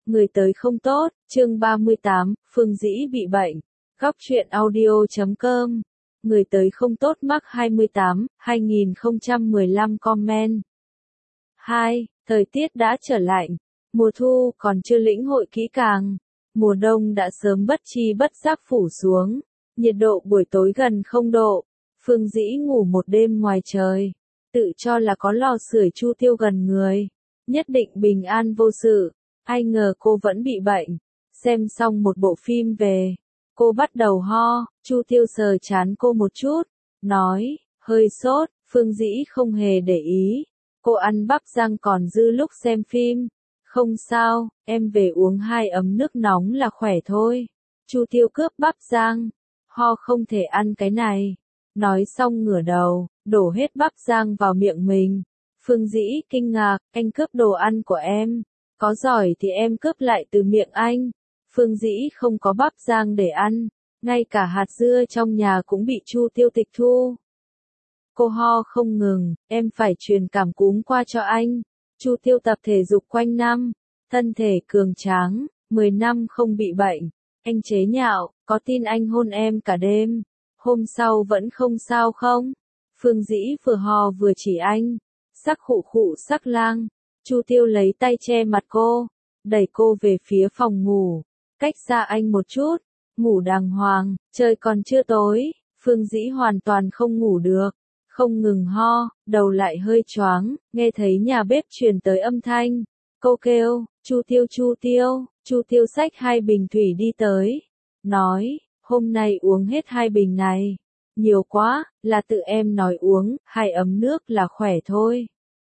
Người tới không tốt, chương 38, Phương Dĩ bị bệnh. Góc truyện audio.com. Người tới không tốt mắc 28, 2015 comment. 2. Thời tiết đã trở lạnh. Mùa thu còn chưa lĩnh hội kỹ càng. Mùa đông đã sớm bất chi bất giác phủ xuống. Nhiệt độ buổi tối gần 0 độ. Phương Dĩ ngủ một đêm ngoài trời. Tự cho là có lò sưởi Chu Tiêu gần người. Nhất định bình an vô sự. Ai ngờ cô vẫn bị bệnh. Xem xong một bộ phim về. Cô bắt đầu ho, Chu Tiêu sờ chán cô một chút. Nói, hơi sốt, Phương Dĩ không hề để ý. Cô ăn bắp rang còn dư lúc xem phim. Không sao, em về uống 2 ấm nước nóng là khỏe thôi. Chu Tiêu cướp bắp rang. Ho không thể ăn cái này. Nói xong ngửa đầu, đổ hết bắp rang vào miệng mình. Phương Dĩ kinh ngạc, anh cướp đồ ăn của em. Có giỏi thì em cướp lại từ miệng anh. Phương Dĩ không có bắp rang để ăn. Ngay cả hạt dưa trong nhà cũng bị Chu Tiêu tịch thu. Cô ho không ngừng, em phải truyền cảm cúm qua cho anh. Chu Tiêu tập thể dục quanh năm. Thân thể cường tráng, 10 năm không bị bệnh. Anh chế nhạo, có tin anh hôn em cả đêm. Hôm sau vẫn không sao không? Phương Dĩ vừa ho vừa chỉ anh. Sắc khụ khụ sắc lang. Chu Tiêu lấy tay che mặt cô, đẩy cô về phía phòng ngủ, cách xa anh một chút, ngủ đàng hoàng, trời còn chưa tối, Phương Dĩ hoàn toàn không ngủ được, không ngừng ho, đầu lại hơi choáng, nghe thấy nhà bếp truyền tới âm thanh, cô kêu, Chu Tiêu Chu Tiêu, Chu Tiêu xách 2 bình thủy đi tới, nói, hôm nay uống hết 2 bình này, nhiều quá, là tự em nói uống, 2 ấm nước là khỏe thôi.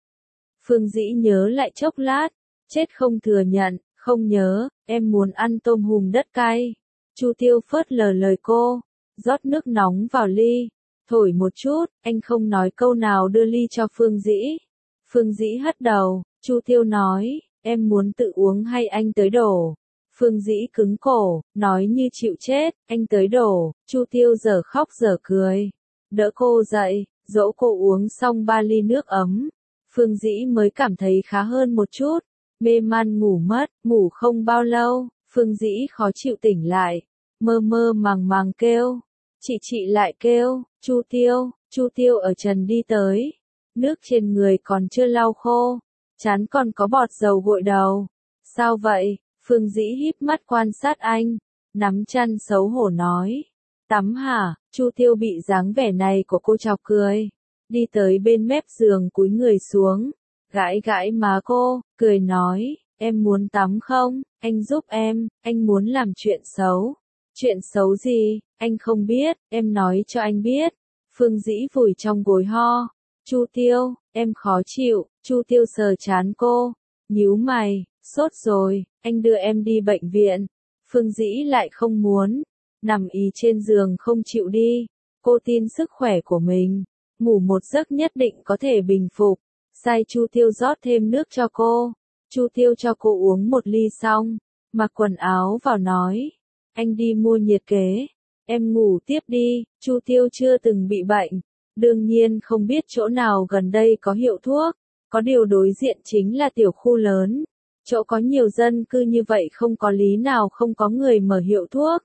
Phương Dĩ nhớ lại chốc lát, chết không thừa nhận, không nhớ, em muốn ăn tôm hùm đất cay. Chu Tiêu phớt lờ lời cô, rót nước nóng vào ly, thổi một chút, anh không nói câu nào đưa ly cho Phương Dĩ. Phương Dĩ hất đầu, Chu Tiêu nói, em muốn tự uống hay anh tới đổ. Phương Dĩ cứng cổ, nói như chịu chết, anh tới đổ, Chu Tiêu giờ khóc giờ cười. Đỡ cô dậy, dỗ cô uống xong 3 ly nước ấm. Phương Dĩ mới cảm thấy khá hơn một chút, mê man ngủ mất, ngủ không bao lâu, Phương Dĩ khó chịu tỉnh lại, mơ mơ màng màng kêu, chị lại kêu, Chu Tiêu ở trần đi tới, nước trên người còn chưa lau khô, trán còn có bọt dầu gội đầu, sao vậy, Phương Dĩ híp mắt quan sát anh, nắm chăn xấu hổ nói, tắm hả, Chu Tiêu bị dáng vẻ này của cô chọc cười. Đi tới bên mép giường cúi người xuống, gãi gãi má cô, cười nói, em muốn tắm không, anh giúp em, anh muốn làm chuyện xấu. Chuyện xấu gì, anh không biết, em nói cho anh biết. Phương Dĩ vùi trong gối ho, Chu Tiêu, em khó chịu, Chu Tiêu sờ chán cô, nhíu mày, sốt rồi, anh đưa em đi bệnh viện. Phương Dĩ lại không muốn, nằm ì trên giường không chịu đi, cô tin sức khỏe của mình. Ngủ một giấc nhất định có thể bình phục. Sai Chu Tiêu rót thêm nước cho cô. Chu Tiêu cho cô uống 1 ly xong, mặc quần áo vào nói, anh đi mua nhiệt kế, em ngủ tiếp đi. Chu Tiêu chưa từng bị bệnh, đương nhiên không biết chỗ nào gần đây có hiệu thuốc, có điều đối diện chính là tiểu khu lớn, chỗ có nhiều dân cư như vậy không có lý nào không có người mở hiệu thuốc.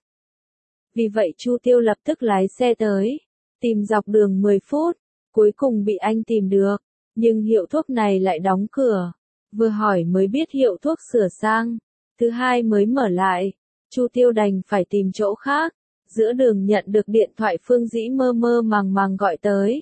Vì vậy Chu Tiêu lập tức lái xe tới, tìm dọc đường 10 phút. Cuối cùng bị anh tìm được, nhưng hiệu thuốc này lại đóng cửa. Vừa hỏi mới biết hiệu thuốc sửa sang, thứ hai mới mở lại. Chu Tiêu đành phải tìm chỗ khác. Giữa đường nhận được điện thoại Phương Dĩ mơ mơ màng màng gọi tới.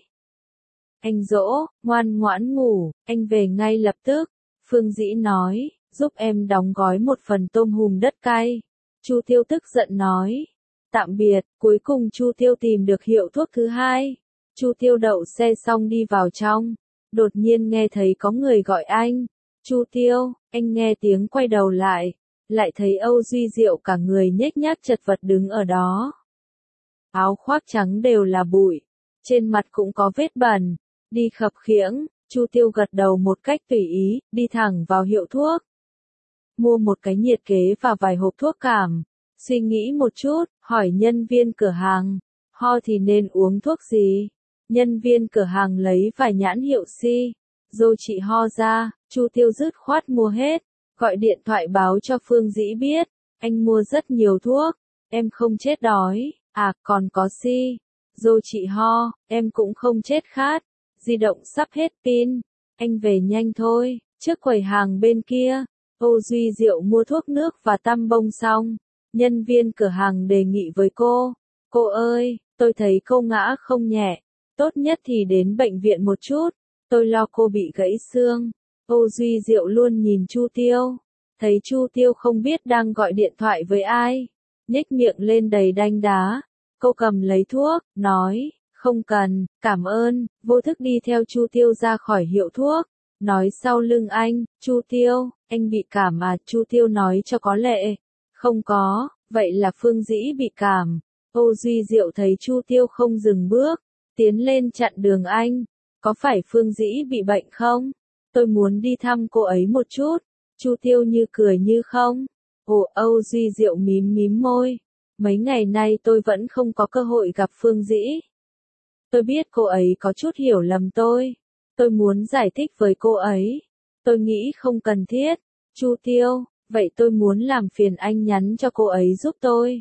Anh dỗ, ngoan ngoãn ngủ, anh về ngay lập tức. Phương Dĩ nói, giúp em đóng gói 1 phần tôm hùm đất cay. Chu Tiêu tức giận nói, tạm biệt. Cuối cùng Chu Tiêu tìm được hiệu thuốc thứ hai. Chu Tiêu đậu xe xong đi vào trong, đột nhiên nghe thấy có người gọi anh. Chu Tiêu, anh nghe tiếng quay đầu lại thấy Âu Duy Diệu cả người nhếch nhác chật vật đứng ở đó. Áo khoác trắng đều là bụi, trên mặt cũng có vết bẩn, đi khập khiễng, Chu Tiêu gật đầu một cách tùy ý, đi thẳng vào hiệu thuốc. Mua một cái nhiệt kế và vài hộp thuốc cảm, suy nghĩ một chút, hỏi nhân viên cửa hàng, ho thì nên uống thuốc gì? Nhân viên cửa hàng lấy vài nhãn hiệu si, rồi chị ho ra, Chu Tiêu dứt khoát mua hết, gọi điện thoại báo cho Phương Dĩ biết, anh mua rất nhiều thuốc, em không chết đói, à còn có si, dô chị ho, em cũng không chết khát, di động sắp hết pin, anh về nhanh thôi. Trước quầy hàng bên kia, Âu Duy Diệu mua thuốc nước và tăm bông xong, nhân viên cửa hàng đề nghị với cô ơi, tôi thấy cô ngã không nhẹ, tốt nhất thì đến bệnh viện một chút, tôi lo cô bị gãy xương. Âu Duy Diệu luôn nhìn Chu Tiêu, thấy Chu Tiêu không biết đang gọi điện thoại với ai, nhếch miệng lên đầy đanh đá. Cô cầm lấy thuốc, nói, không cần, cảm ơn, vô thức đi theo Chu Tiêu ra khỏi hiệu thuốc, nói sau lưng anh, Chu Tiêu, anh bị cảm à? Chu Tiêu nói cho có lệ, không có, vậy là Phương Dĩ bị cảm. Âu Duy Diệu thấy Chu Tiêu không dừng bước, tiến lên chặn đường anh, có phải Phương Dĩ bị bệnh không? Tôi muốn đi thăm cô ấy một chút. Chu Tiêu như cười như không. Ồ, Âu Duy Diệu mím mím môi. Mấy ngày nay tôi vẫn không có cơ hội gặp Phương Dĩ. Tôi biết cô ấy có chút hiểu lầm tôi. Tôi muốn giải thích với cô ấy. Tôi nghĩ không cần thiết. Chu Tiêu, vậy tôi muốn làm phiền anh nhắn cho cô ấy giúp tôi.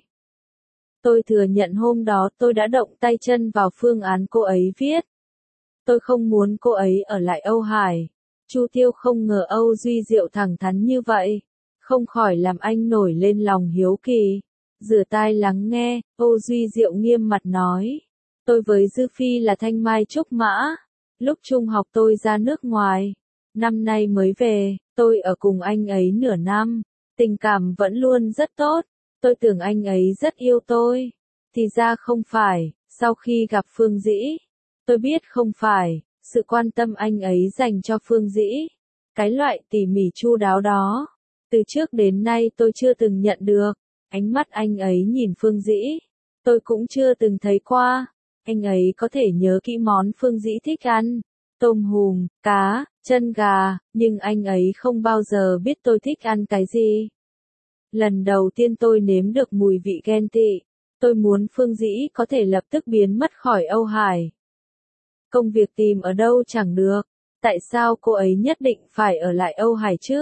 Tôi thừa nhận hôm đó tôi đã động tay chân vào phương án cô ấy viết. Tôi không muốn cô ấy ở lại Âu Hải. Chu Tiêu không ngờ Âu Duy Diệu thẳng thắn như vậy, không khỏi làm anh nổi lên lòng hiếu kỳ. Rửa tai lắng nghe, Âu Duy Diệu nghiêm mặt nói. Tôi với Dư Phi là thanh mai trúc mã. Lúc trung học tôi ra nước ngoài. Năm nay mới về, tôi ở cùng anh ấy nửa năm. Tình cảm vẫn luôn rất tốt. Tôi tưởng anh ấy rất yêu tôi. Thì ra không phải, sau khi gặp Phương Dĩ. Tôi biết không phải, sự quan tâm anh ấy dành cho Phương Dĩ. Cái loại tỉ mỉ chu đáo đó. Từ trước đến nay tôi chưa từng nhận được. Ánh mắt anh ấy nhìn Phương Dĩ. Tôi cũng chưa từng thấy qua. Anh ấy có thể nhớ kỹ món Phương Dĩ thích ăn. Tôm hùm, cá, chân gà, nhưng anh ấy không bao giờ biết tôi thích ăn cái gì. Lần đầu tiên tôi nếm được mùi vị ghen tị. Tôi muốn Phương Dĩ có thể lập tức biến mất khỏi Âu Hải. Công việc tìm ở đâu chẳng được. Tại sao cô ấy nhất định phải ở lại Âu Hải chứ?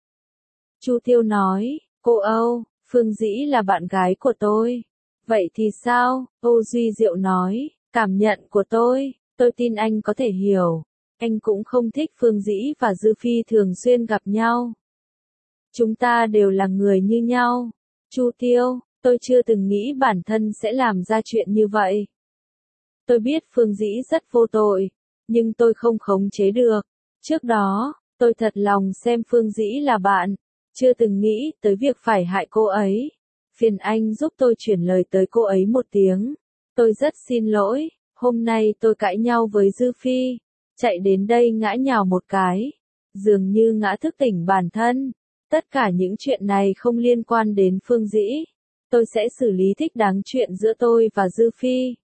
Chu Tiêu nói, cô Âu, Phương Dĩ là bạn gái của tôi. Vậy thì sao? Âu Duy Diệu nói, cảm nhận của tôi tin anh có thể hiểu. Anh cũng không thích Phương Dĩ và Dư Phi thường xuyên gặp nhau. Chúng ta đều là người như nhau. Chu Tiêu, tôi chưa từng nghĩ bản thân sẽ làm ra chuyện như vậy. Tôi biết Phương Dĩ rất vô tội, nhưng tôi không khống chế được. Trước đó, tôi thật lòng xem Phương Dĩ là bạn, chưa từng nghĩ tới việc phải hại cô ấy. Phiền anh giúp tôi chuyển lời tới cô ấy một tiếng. Tôi rất xin lỗi, hôm nay tôi cãi nhau với Dư Phi, chạy đến đây ngã nhào một cái, dường như ngã thức tỉnh bản thân. Tất cả những chuyện này không liên quan đến Phương Dĩ. Tôi sẽ xử lý thích đáng chuyện giữa tôi và Dư Phi.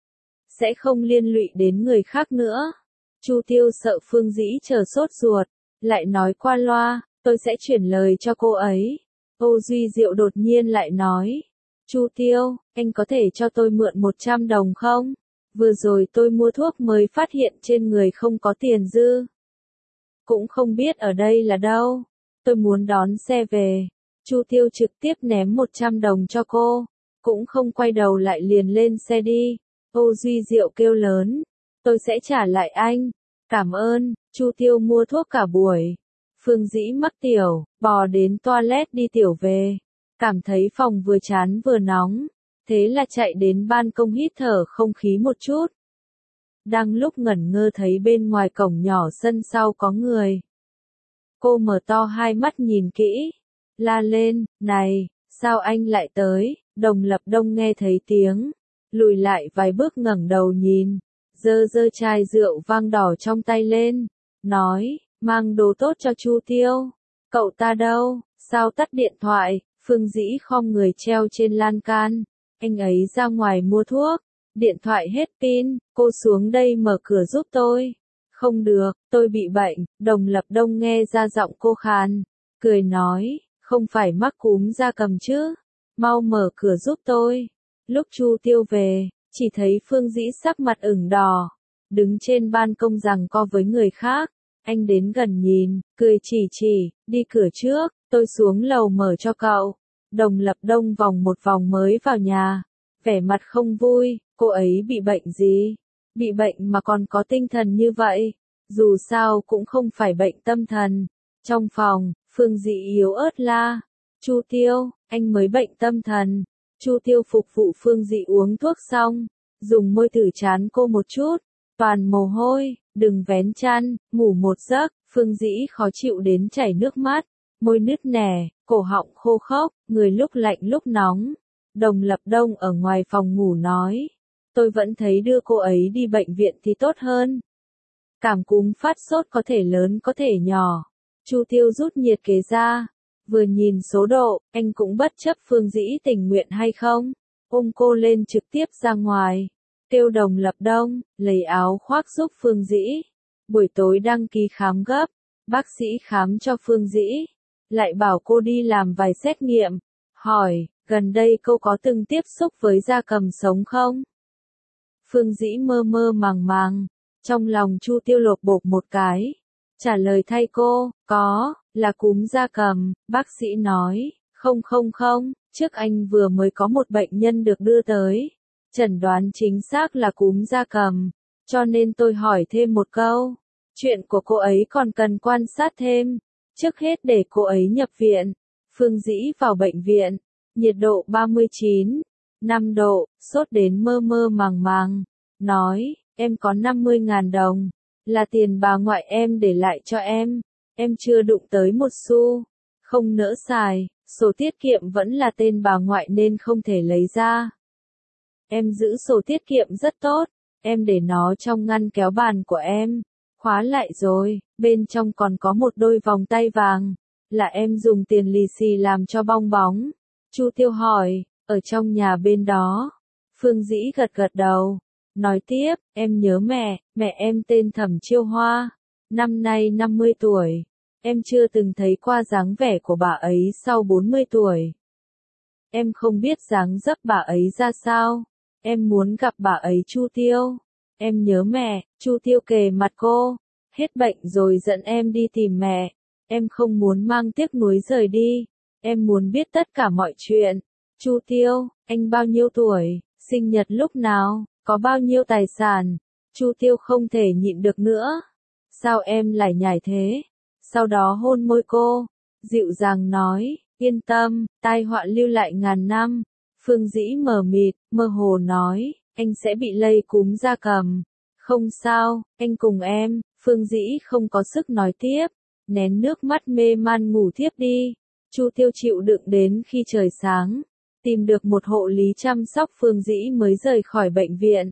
Sẽ không liên lụy đến người khác nữa. Chu Tiêu sợ Phương Dĩ chờ sốt ruột, lại nói qua loa, tôi sẽ chuyển lời cho cô ấy. Âu Duy Diệu đột nhiên lại nói, Chu Tiêu, anh có thể cho tôi mượn 100 đồng không? Vừa rồi tôi mua thuốc mới phát hiện trên người không có tiền dư. Cũng không biết ở đây là đâu. Tôi muốn đón xe về. Chu Tiêu trực tiếp ném 100 đồng cho cô, cũng không quay đầu lại liền lên xe đi. Âu Duy Diệu kêu lớn, tôi sẽ trả lại anh. Cảm ơn. Chu Tiêu mua thuốc cả buổi. Phương Dĩ mắc tiểu, bò đến toilet đi tiểu về. Cảm thấy phòng vừa chán vừa nóng, thế là chạy đến ban công hít thở không khí một chút. Đang lúc ngẩn ngơ thấy bên ngoài cổng nhỏ sân sau có người. Cô mở to hai mắt nhìn kỹ, la lên, này, sao anh lại tới? Đồng Lập Đông nghe thấy tiếng, lùi lại vài bước ngẩng đầu nhìn, giơ giơ chai rượu vang đỏ trong tay lên, nói, mang đồ tốt cho Chu Tiêu. Cậu ta đâu? Sao tắt điện thoại? Phương Dĩ khom người treo trên lan can. Anh ấy ra ngoài mua thuốc. Điện thoại hết pin, cô xuống đây mở cửa giúp tôi. Không được, tôi bị bệnh. Đồng Lập Đông nghe ra giọng cô khàn, cười nói, không phải mắc cúm gia cầm chứ? Mau mở cửa giúp tôi. Lúc Chu Tiêu về, chỉ thấy Phương Dĩ sắc mặt ửng đỏ, đứng trên ban công giằng co với người khác. Anh đến gần nhìn, cười chỉ, đi cửa trước. Tôi xuống lầu mở cho cậu. Đồng Lập Đông vòng một vòng mới vào nhà. Vẻ mặt không vui, cô ấy bị bệnh gì? Bị bệnh mà còn có tinh thần như vậy. Dù sao cũng không phải bệnh tâm thần. Trong phòng, Phương Dĩ yếu ớt la. Chu Tiêu, anh mới bệnh tâm thần. Chu Tiêu phục vụ Phương Dĩ uống thuốc xong, dùng môi thử trán cô một chút. Toàn mồ hôi, đừng vén chăn, ngủ một giấc. Phương Dĩ khó chịu đến chảy nước mắt. Môi nứt nẻ, cổ họng khô khốc, người lúc lạnh lúc nóng. Đồng Lập Đông ở ngoài phòng ngủ nói. Tôi vẫn thấy đưa cô ấy đi bệnh viện thì tốt hơn. Cảm cúm phát sốt có thể lớn có thể nhỏ. Chu Tiêu rút nhiệt kế ra. Vừa nhìn số độ, anh cũng bất chấp Phương Dĩ tình nguyện hay không. Ôm cô lên trực tiếp ra ngoài. Kêu Đồng Lập Đông, lấy áo khoác giúp Phương Dĩ. Buổi tối đăng ký khám gấp. Bác sĩ khám cho Phương Dĩ. Lại bảo cô đi làm vài xét nghiệm. Hỏi, gần đây cô có từng tiếp xúc với gia cầm sống không? Phương Dĩ mơ mơ màng màng. Trong lòng Chu Tiêu lột bột một cái. Trả lời thay cô, có, là cúm gia cầm. Bác sĩ nói, không, trước anh vừa mới có một bệnh nhân được đưa tới. Chẩn đoán chính xác là cúm gia cầm. Cho nên tôi hỏi thêm một câu. Chuyện của cô ấy còn cần quan sát thêm. Trước hết để cô ấy nhập viện. Phương Dĩ vào bệnh viện. Nhiệt độ 39,5 độ, sốt đến mơ mơ màng màng. Nói, em có 50.000 đồng. Là tiền bà ngoại em để lại cho em. Em chưa đụng tới một xu. Không nỡ xài, sổ tiết kiệm vẫn là tên bà ngoại nên không thể lấy ra. Em giữ sổ tiết kiệm rất tốt. Em để nó trong ngăn kéo bàn của em. Khóa lại rồi, bên trong còn có một đôi vòng tay vàng. Là em dùng tiền lì xì làm cho bong bóng. Chu Tiêu hỏi, ở trong nhà bên đó. Phương Dĩ gật gật đầu. Nói tiếp, em nhớ mẹ em tên Thẩm Chiêu Hoa. Năm nay 50 tuổi. Em chưa từng thấy qua dáng vẻ của bà ấy sau 40 tuổi. Em không biết dáng dấp bà ấy ra sao. Em muốn gặp bà ấy Chu Tiêu. Em nhớ mẹ. Chu Tiêu kề mặt cô. Hết bệnh rồi dẫn em đi tìm mẹ. Em không muốn mang tiếc nuối rời đi. Em muốn biết tất cả mọi chuyện. Chu Tiêu, anh bao nhiêu tuổi, sinh nhật lúc nào, có bao nhiêu tài sản. Chu Tiêu không thể nhịn được nữa. Sao em lại nhảy thế? Sau đó hôn môi cô. Dịu dàng nói, yên tâm, tai họa lưu lại ngàn năm. Phương Dĩ mờ mịt, mơ hồ nói, anh sẽ bị lây cúm gia cầm. Không sao, anh cùng em. Phương Dĩ không có sức nói tiếp. Nén nước mắt mê man ngủ thiếp đi. Chu Tiêu chịu đựng đến khi trời sáng. Tìm được một hộ lý chăm sóc Phương Dĩ mới rời khỏi bệnh viện.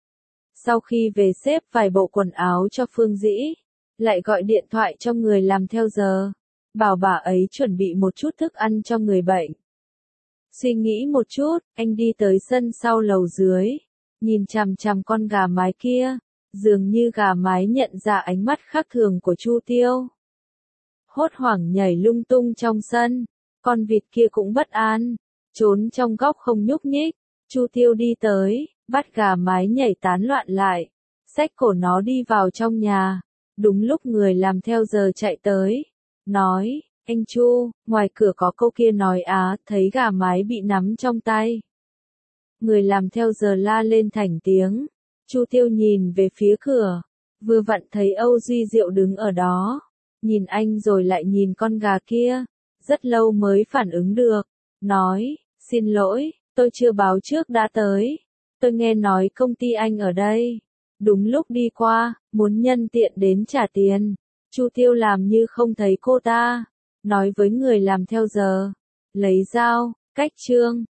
Sau khi về xếp vài bộ quần áo cho Phương Dĩ. Lại gọi điện thoại cho người làm theo giờ. Bảo bà ấy chuẩn bị một chút thức ăn cho người bệnh. Suy nghĩ một chút, anh đi tới sân sau lầu dưới. Nhìn chằm chằm con gà mái kia. Dường như gà mái nhận ra ánh mắt khác thường của Chu Tiêu. Hốt hoảng nhảy lung tung trong sân. Con vịt kia cũng bất an. Trốn trong góc không nhúc nhích. Chu Tiêu đi tới, bắt gà mái nhảy tán loạn lại. Xách cổ nó đi vào trong nhà. Đúng lúc người làm theo giờ chạy tới. Nói, anh Chu, ngoài cửa có câu kia nói thấy gà mái bị nắm trong tay. Người làm theo giờ la lên thành tiếng. Chu Tiêu nhìn về phía cửa. Vừa vặn thấy Âu Duy Diệu đứng ở đó. Nhìn anh rồi lại nhìn con gà kia. Rất lâu mới phản ứng được. Nói, xin lỗi, tôi chưa báo trước đã tới. Tôi nghe nói công ty anh ở đây. Đúng lúc đi qua, muốn nhân tiện đến trả tiền. Chu Tiêu làm như không thấy cô ta. Nói với người làm theo giờ. Lấy dao, cách trương.